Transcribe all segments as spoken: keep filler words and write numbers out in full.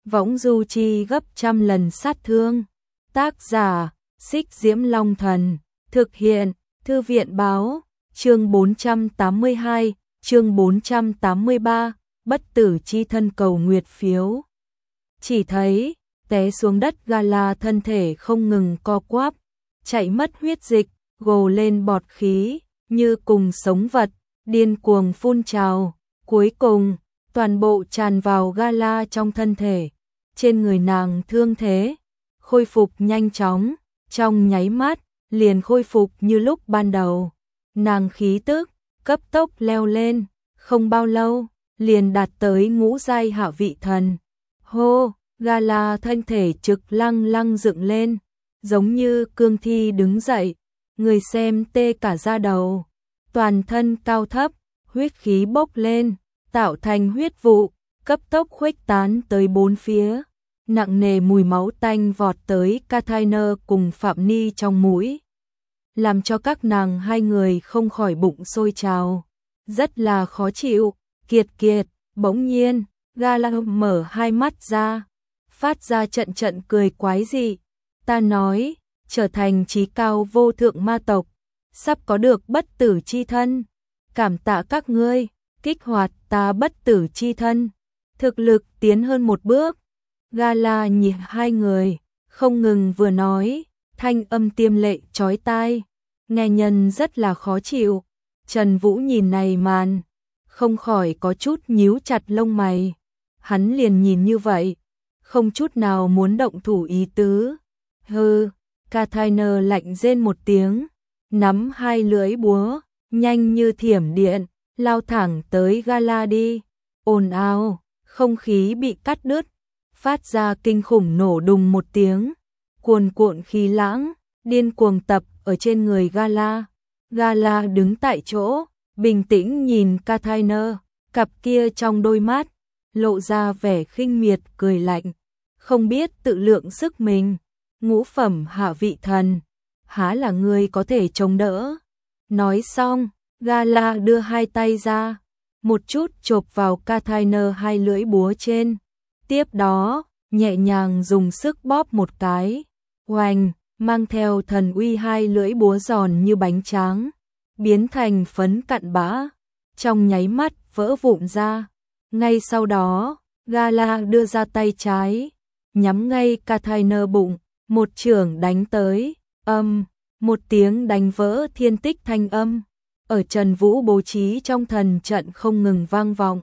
võng du chi gấp trăm lần sát thương. Tác giả, Xích Diễm Long Thần, thực hiện, Thư viện báo, chương bốn trăm tám mươi hai, chương bốn trăm tám mươi ba, bất tử chi thân cầu nguyệt phiếu. Chỉ thấy, té xuống đất Gala thân thể không ngừng co quắp, chạy mất huyết dịch, gồ lên bọt khí, như cùng sống vật, điên cuồng phun trào, cuối cùng, toàn bộ tràn vào Gala trong thân thể, trên người nàng thương thế, khôi phục nhanh chóng, trong nháy mắt, liền khôi phục như lúc ban đầu. Nàng khí tức, cấp tốc leo lên, không bao lâu, liền đạt tới ngũ giai hạ vị thần. Hô, Gala thân thể trực lăng lăng dựng lên, giống như cương thi đứng dậy, người xem tê cả da đầu, toàn thân cao thấp, huyết khí bốc lên, tạo thành huyết vụ, cấp tốc khuếch tán tới bốn phía. Nặng nề mùi máu tanh vọt tới Kathiner cùng Phạm Ni trong mũi, làm cho các nàng hai người không khỏi bụng sôi trào, rất là khó chịu. Kiệt kiệt, bỗng nhiên, Gala mở hai mắt ra, phát ra trận trận cười quái dị. Ta nói, trở thành chí cao vô thượng ma tộc, sắp có được bất tử chi thân. Cảm tạ các ngươi, kích hoạt ta bất tử chi thân, thực lực tiến hơn một bước. Gala nhìn hai người, không ngừng vừa nói, thanh âm tiêm lệ chói tai, nghe nhân rất là khó chịu. Trần Vũ nhìn này màn, không khỏi có chút nhíu chặt lông mày. Hắn liền nhìn như vậy, không chút nào muốn động thủ ý tứ. Hừ, Kathiner lạnh rên một tiếng, nắm hai lưỡi búa, nhanh như thiểm điện, lao thẳng tới Gala đi. Ồn ào, không khí bị cắt đứt, phát ra kinh khủng nổ đùng một tiếng, cuồn cuộn khí lãng, điên cuồng tập ở trên người Gala. Gala đứng tại chỗ, bình tĩnh nhìn Kathiner, cặp kia trong đôi mắt, lộ ra vẻ khinh miệt cười lạnh, không biết tự lượng sức mình. Ngũ phẩm hạ vị thần, há là người có thể chống đỡ. Nói xong, Gala đưa hai tay ra, một chút chộp vào Kathiner hai lưỡi búa trên. Tiếp đó, nhẹ nhàng dùng sức bóp một cái, oanh, mang theo thần uy hai lưỡi búa giòn như bánh tráng, biến thành phấn cặn bã, trong nháy mắt vỡ vụn ra. Ngay sau đó, Gala đưa ra tay trái, nhắm ngay Kathiner bụng, một chưởng đánh tới, âm, một tiếng đánh vỡ thiên tích thanh âm, ở Trần Vũ bố trí trong thần trận không ngừng vang vọng.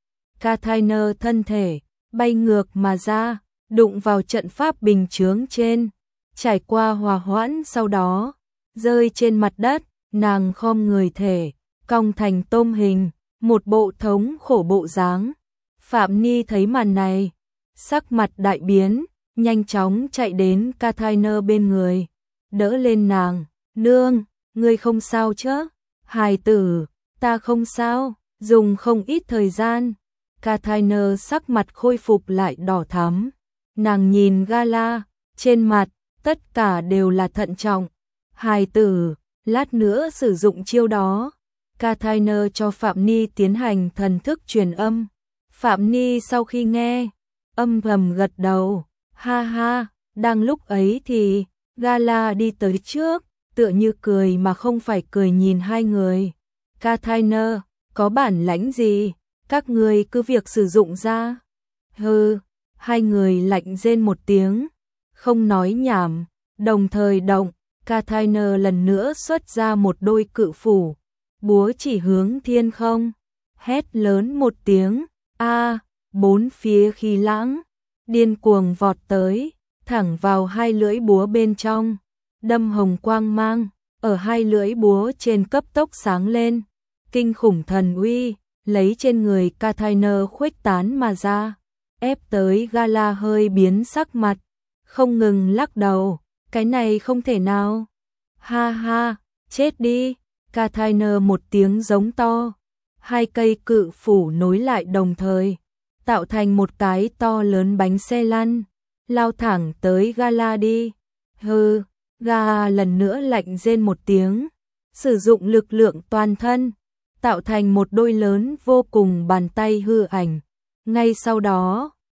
Kathiner thân thể bay ngược mà ra, đụng vào trận pháp bình chướng trên, trải qua hòa hoãn sau đó, rơi trên mặt đất, nàng khom người thể, cong thành tôm hình, một bộ thống khổ bộ dáng. Phạm Ni thấy màn này, sắc mặt đại biến, nhanh chóng chạy đến Kathiner bên người, đỡ lên nàng. Nương, ngươi không sao chứ? Hài tử, ta không sao. Dùng không ít thời gian, Kathiner sắc mặt khôi phục lại đỏ thắm. Nàng nhìn Gala, trên mặt, tất cả đều là thận trọng. Hài tử, lát nữa sử dụng chiêu đó. Kathiner cho Phạm Ni tiến hành thần thức truyền âm. Phạm Ni sau khi nghe, âm thầm gật đầu. Ha ha, đang lúc ấy thì Gala đi tới trước, tựa như cười mà không phải cười nhìn hai người. Kathiner, có bản lãnh gì? Các người cứ việc sử dụng ra. Hừ, hai người lạnh rên một tiếng, không nói nhảm, đồng thời động. Kathiner lần nữa xuất ra một đôi cự phủ, búa chỉ hướng thiên không, hét lớn một tiếng, a, bốn phía khí lãng, điên cuồng vọt tới, thẳng vào hai lưỡi búa bên trong, đâm hồng quang mang, ở hai lưỡi búa trên cấp tốc sáng lên, kinh khủng thần uy, lấy trên người Kathiner khuếch tán mà ra, ép tới Gala hơi biến sắc mặt, không ngừng lắc đầu, cái này không thể nào. Ha ha, chết đi. Kathiner một tiếng giống to, hai cây cự phủ nối lại đồng thời, tạo thành một cái to lớn bánh xe lăn, lao thẳng tới Gala đi. Hừ, Gala lần nữa lạnh rên một tiếng, sử dụng lực lượng toàn thân, tạo thành một đôi lớn vô cùng bàn tay hư ảnh. Ngay sau đó,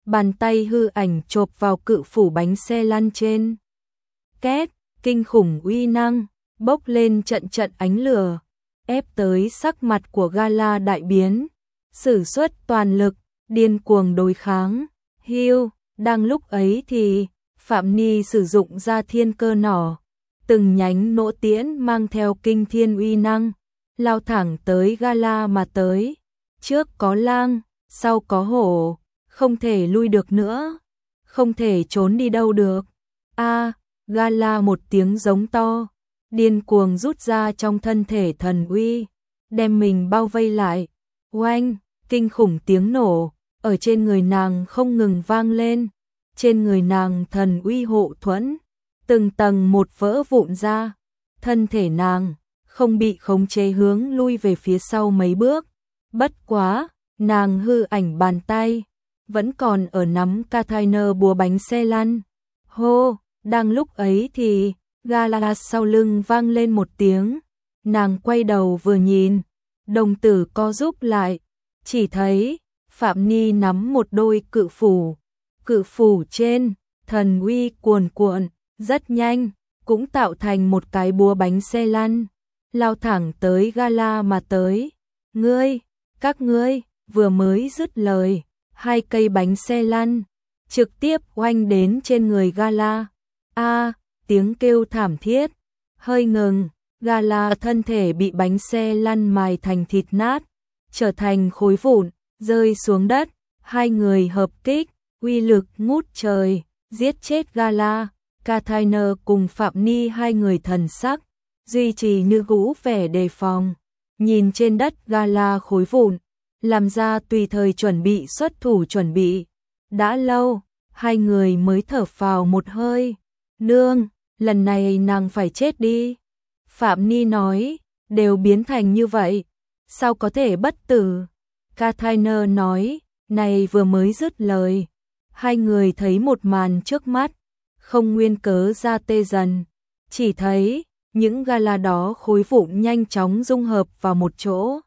bàn tay hư ảnh chộp vào cự phủ bánh xe lăn trên. Két, kinh khủng uy năng, bốc lên trận trận ánh lửa, ép tới sắc mặt của Gala đại biến, sử xuất toàn lực, điên cuồng đối kháng. Hiu, đang lúc ấy thì Phạm Ni sử dụng ra thiên cơ nỏ, từng nhánh nỗ tiễn mang theo kinh thiên uy năng, lao thẳng tới Gala mà tới. Trước có lang, sau có hổ, không thể lui được nữa, không thể trốn đi đâu được. A, Gala một tiếng giống to, điên cuồng rút ra trong thân thể thần uy, đem mình bao vây lại. Oanh, kinh khủng tiếng nổ ở trên người nàng không ngừng vang lên, trên người nàng thần uy hộ thuẫn, từng tầng một vỡ vụn ra, thân thể nàng không bị khống chế hướng lui về phía sau mấy bước. Bất quá, nàng hư ảnh bàn tay vẫn còn ở nắm container búa bánh xe lăn. Hô, đang lúc ấy thì Gala sau lưng vang lên một tiếng, nàng quay đầu vừa nhìn, đồng tử co rúm lại, chỉ thấy Phạm Ni nắm một đôi cự phủ, cự phủ trên thần uy cuồn cuộn, rất nhanh cũng tạo thành một cái búa bánh xe lăn, lao thẳng tới Gala mà tới. Ngươi, các ngươi, vừa mới dứt lời, hai cây bánh xe lăn trực tiếp oanh đến trên người Gala. A, tiếng kêu thảm thiết, hơi ngừng, Gala thân thể bị bánh xe lăn mài thành thịt nát, trở thành khối vụn, rơi xuống đất. Hai người hợp kích, uy lực ngút trời, giết chết Gala. Container cùng Phạm Ni hai người thần sắc duy trì như cũ vẻ đề phòng, nhìn trên đất Gala khối vụn, làm ra tùy thời chuẩn bị xuất thủ chuẩn bị. Đã lâu, hai người mới thở phào một hơi. Nương, lần này nàng phải chết đi. Phạm Ni nói, đều biến thành như vậy, sao có thể bất tử? Container nói, này vừa mới dứt lời, hai người thấy một màn trước mắt, không nguyên cớ ra tê dần, chỉ thấy những Gala đó khối vụn nhanh chóng dung hợp vào một chỗ.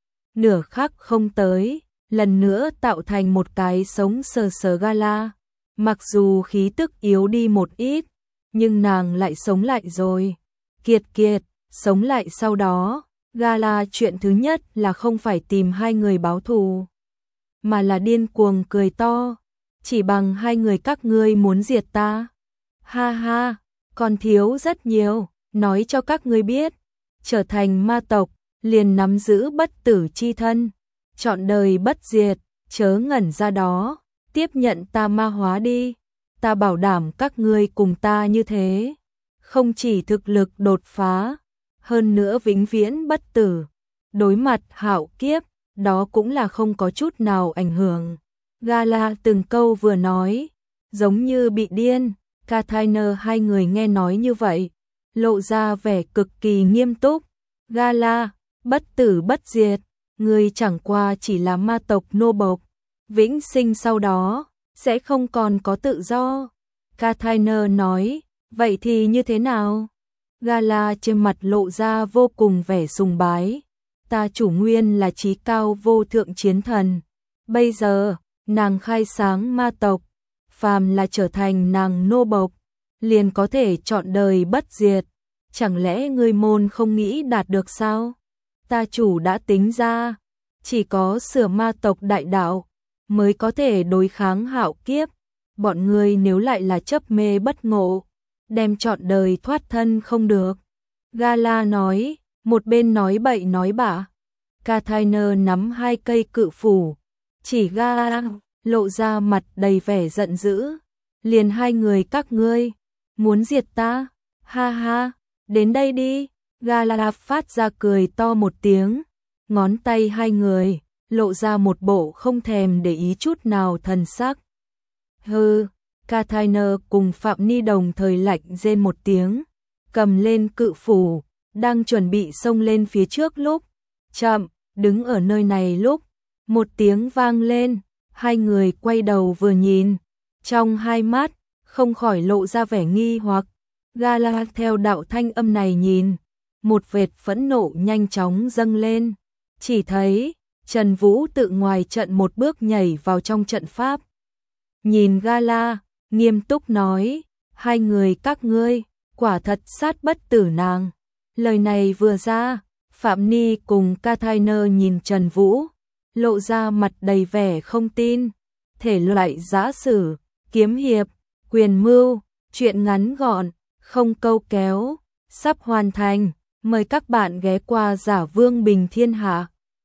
Nửa khắc không tới, lần nữa tạo thành một cái sống sờ sờ Gala. Mặc dù khí tức yếu đi một ít, nhưng nàng lại sống lại rồi. Kiệt kiệt, sống lại sau đó, Gala chuyện thứ nhất là không phải tìm hai người báo thù, mà là điên cuồng cười to. Chỉ bằng hai người các ngươi muốn diệt ta? Ha ha, còn thiếu rất nhiều, nói cho các ngươi biết, trở thành ma tộc, liền nắm giữ bất tử chi thân, trọn đời bất diệt, chớ ngẩn ra đó, tiếp nhận ta ma hóa đi, ta bảo đảm các ngươi cùng ta như thế, không chỉ thực lực đột phá, hơn nữa vĩnh viễn bất tử, đối mặt hạo kiếp, đó cũng là không có chút nào ảnh hưởng. Gala từng câu vừa nói, giống như bị điên. Container hai người nghe nói như vậy, lộ ra vẻ cực kỳ nghiêm túc. Gala, bất tử bất diệt, người chẳng qua chỉ là ma tộc nô bộc, vĩnh sinh sau đó sẽ không còn có tự do. Container nói, vậy thì như thế nào? Gala trên mặt lộ ra vô cùng vẻ sùng bái. Ta chủ nguyên là chí cao vô thượng chiến thần, bây giờ nàng khai sáng ma tộc, phàm là trở thành nàng nô bộc, liền có thể trọn đời bất diệt. Chẳng lẽ ngươi môn không nghĩ đạt được sao? Ta chủ đã tính ra, chỉ có sửa ma tộc đại đạo mới có thể đối kháng hạo kiếp. Bọn ngươi nếu lại là chấp mê bất ngộ, đem trọn đời thoát thân không được. Gala nói, một bên nói bậy nói bạ. Container nắm hai cây cự phủ, chỉ Gala, lộ ra mặt đầy vẻ giận dữ. Liền hai người các ngươi, muốn diệt ta? Ha ha, đến đây đi. Gala phát ra cười to một tiếng, ngón tay hai người, lộ ra một bộ không thèm để ý chút nào thần sắc. Hừ, Container cùng Phạm Ni đồng thời lạnh rên một tiếng, cầm lên cự phủ, đang chuẩn bị xông lên phía trước lúc, chậm, đứng ở nơi này lúc, một tiếng vang lên, hai người quay đầu vừa nhìn, trong hai mắt, không khỏi lộ ra vẻ nghi hoặc. Gala theo đạo thanh âm này nhìn, một vệt phẫn nộ nhanh chóng dâng lên, chỉ thấy Trần Vũ tự ngoài trận một bước nhảy vào trong trận pháp. nhìn Gala, nghiêm túc nói, hai người các ngươi, quả thật sát bất tử nàng. Lời này vừa ra, Phạm Ni cùng Cathainer nhìn Trần Vũ, lộ ra mặt đầy vẻ không tin. Thể loại giã sử, kiếm hiệp, quyền mưu, truyện ngắn gọn, không câu kéo, sắp hoàn thành. Mời các bạn ghé qua Giả Vương Bình Thiên Hạ.